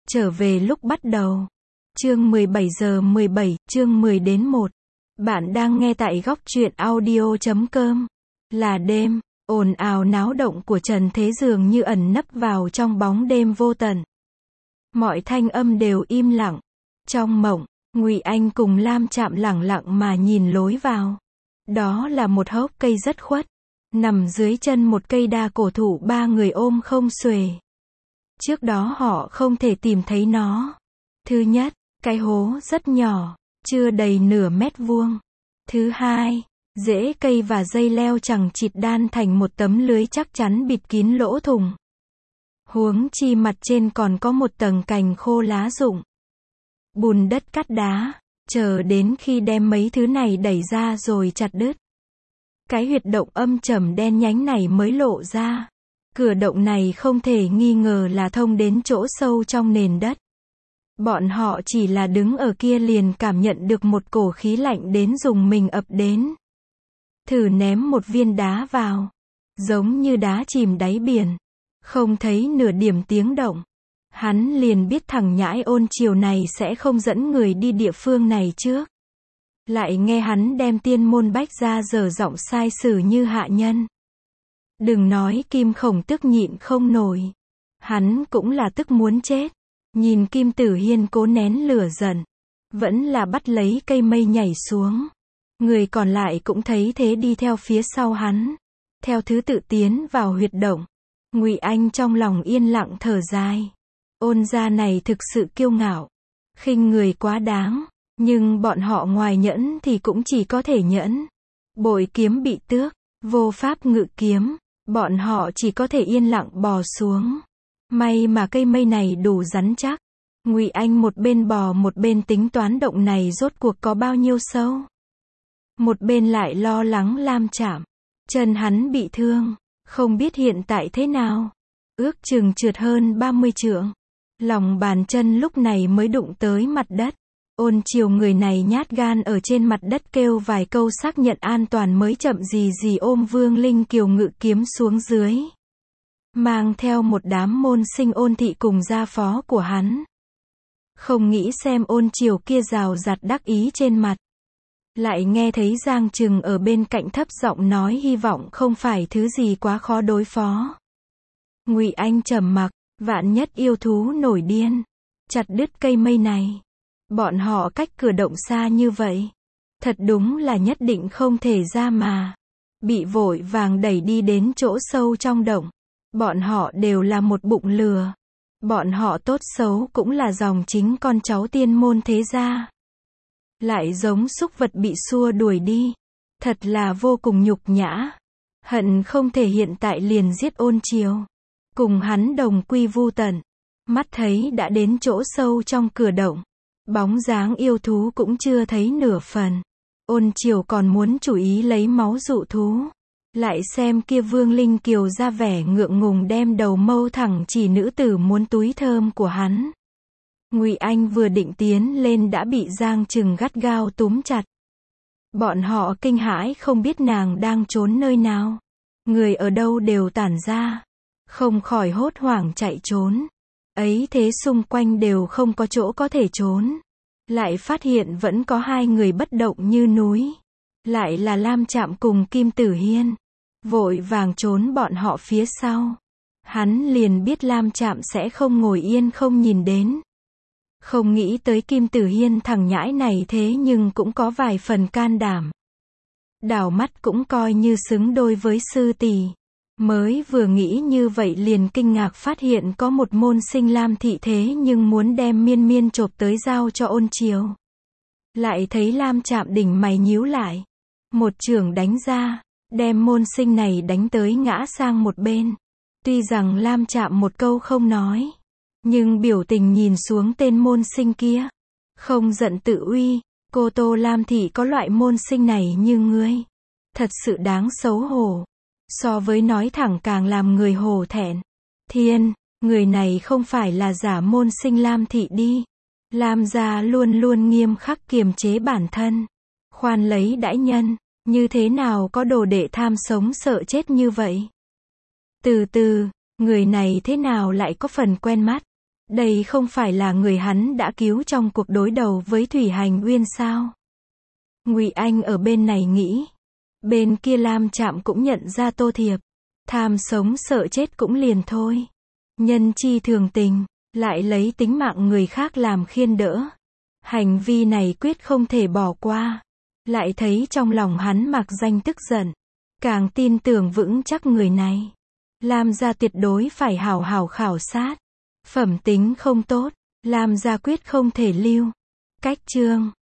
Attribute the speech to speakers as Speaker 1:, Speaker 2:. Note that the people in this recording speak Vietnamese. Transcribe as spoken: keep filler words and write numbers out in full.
Speaker 1: Trở về lúc bắt đầu. Chương mười bảy giờ mười bảy, chương mười đến một. Bạn đang nghe tại góc truyện audio chấm com. Là đêm, ồn ào náo động của trần thế dường như ẩn nấp vào trong bóng đêm vô tận. Mọi thanh âm đều im lặng. Trong mộng, Ngụy Anh cùng Lam Trạm lẳng lặng mà nhìn lối vào. Đó là một hốc cây rất khuất. Nằm dưới chân một cây đa cổ thụ, ba người ôm không xuể. Trước đó họ không thể tìm thấy nó. Thứ nhất, cái hố rất nhỏ, chưa đầy nửa mét vuông. Thứ hai, rễ cây và dây leo chằng chịt đan thành một tấm lưới chắc chắn bịt kín lỗ thủng. Huống chi mặt trên còn có một tầng cành khô lá rụng. Bùn đất cát đá, chờ đến khi đem mấy thứ này đẩy ra rồi chặt đứt. Cái huyệt động âm trầm đen nhánh này mới lộ ra. Cửa động này không thể nghi ngờ là thông đến chỗ sâu trong nền đất. Bọn họ chỉ là đứng ở kia liền cảm nhận được một cổ khí lạnh đến rùng mình ập đến. Thử ném một viên đá vào. Giống như đá chìm đáy biển. Không thấy nửa điểm tiếng động. Hắn liền biết thằng nhãi Ôn Triều này sẽ không dẫn người đi địa phương này trước. Lại nghe hắn đem tiên môn bách ra dở giọng sai sử như hạ nhân. Đừng nói Kim Khổng tức nhịn không nổi. Hắn cũng là tức muốn chết. Nhìn Kim Tử Hiên cố nén lửa giận. Vẫn là bắt lấy cây mây nhảy xuống. Người còn lại cũng thấy thế đi theo phía sau hắn. Theo thứ tự tiến vào huyệt động. Ngụy Anh trong lòng yên lặng thở dài. Ôn gia này thực sự kiêu ngạo. Khinh người quá đáng. Nhưng bọn họ ngoài nhẫn thì cũng chỉ có thể nhẫn. Bội kiếm bị tước. Vô pháp ngự kiếm. Bọn họ chỉ có thể yên lặng bò xuống. May mà cây mây này đủ rắn chắc. Ngụy Anh một bên bò một bên tính toán động này rốt cuộc có bao nhiêu sâu. Một bên lại lo lắng Lam Trạm. Chân hắn bị thương. Không biết hiện tại thế nào. Ước chừng trượt hơn ba mươi trượng. Lòng bàn chân lúc này mới đụng tới mặt đất. Ôn Triều người này nhát gan ở trên mặt đất kêu vài câu xác nhận an toàn mới chậm gì gì ôm Vương Linh Kiều ngự kiếm xuống dưới. Mang theo một đám môn sinh Ôn thị cùng gia phó của hắn. Không nghĩ xem Ôn Triều kia rào rạt đắc ý trên mặt. Lại nghe thấy Giang Trừng ở bên cạnh thấp giọng nói hy vọng không phải thứ gì quá khó đối phó. Ngụy Anh trầm mặc, vạn nhất yêu thú nổi điên. Chặt đứt cây mây này. Bọn họ cách cửa động xa như vậy. Thật đúng là nhất định không thể ra mà. Bị vội vàng đẩy đi đến chỗ sâu trong động. Bọn họ đều là một bụng lừa. Bọn họ tốt xấu cũng là dòng chính con cháu tiên môn thế gia. Lại giống súc vật bị xua đuổi đi. Thật là vô cùng nhục nhã. Hận không thể hiện tại liền giết Ôn Triều. Cùng hắn đồng quy vu tận. Mắt thấy đã đến chỗ sâu trong cửa động. Bóng dáng yêu thú cũng chưa thấy nửa phần. Ôn Triều còn muốn chủ ý lấy máu dụ thú. Lại xem kia Vương Linh Kiều ra vẻ ngượng ngùng đem đầu mâu thẳng chỉ nữ tử muốn túi thơm của hắn. Ngụy Anh vừa định tiến lên đã bị Giang Trừng gắt gao túm chặt. Bọn họ kinh hãi không biết nàng đang trốn nơi nào. Người ở đâu đều tản ra. Không khỏi hốt hoảng chạy trốn. Ấy thế xung quanh đều không có chỗ có thể trốn. Lại phát hiện vẫn có hai người bất động như núi. Lại là Lam Trạm cùng Kim Tử Hiên. Vội vàng trốn bọn họ phía sau. Hắn liền biết Lam Trạm sẽ không ngồi yên không nhìn đến. Không nghĩ tới Kim Tử Hiên thằng nhãi này thế nhưng cũng có vài phần can đảm. Đảo mắt cũng coi như xứng đôi với sư tỷ. Mới vừa nghĩ như vậy liền kinh ngạc phát hiện có một môn sinh Lam thị thế nhưng muốn đem miên miên chộp tới giao cho Ôn Triều. Lại thấy Lam Trạm đỉnh mày nhíu lại. Một chưởng đánh ra, đem môn sinh này đánh tới ngã sang một bên. Tuy rằng Lam Trạm một câu không nói. Nhưng biểu tình nhìn xuống tên môn sinh kia. Không giận tự uy, cô Tô Lam thị có loại môn sinh này như ngươi. Thật sự đáng xấu hổ. So với nói thẳng càng làm người hổ thẹn. Thiên, người này không phải là giả môn sinh Lam thị đi. Lam gia luôn luôn nghiêm khắc kiềm chế bản thân. Khoan lấy đãi nhân, như thế nào có đồ đệ tham sống sợ chết như vậy. Từ từ, người này thế nào lại có phần quen mắt. Đây không phải là người hắn đã cứu trong cuộc đối đầu với Thủy Hành Uyên sao? Ngụy Anh ở bên này nghĩ. Bên kia Lam Trạm cũng nhận ra Tô Thiệp. Tham sống sợ chết cũng liền thôi. Nhân chi thường tình, lại lấy tính mạng người khác làm khiên đỡ. Hành vi này quyết không thể bỏ qua. Lại thấy trong lòng hắn mặc danh tức giận. Càng tin tưởng vững chắc người này. Lam gia tuyệt đối phải hảo hảo khảo sát. Phẩm tính không tốt, Lam gia quyết không thể lưu. Cách chương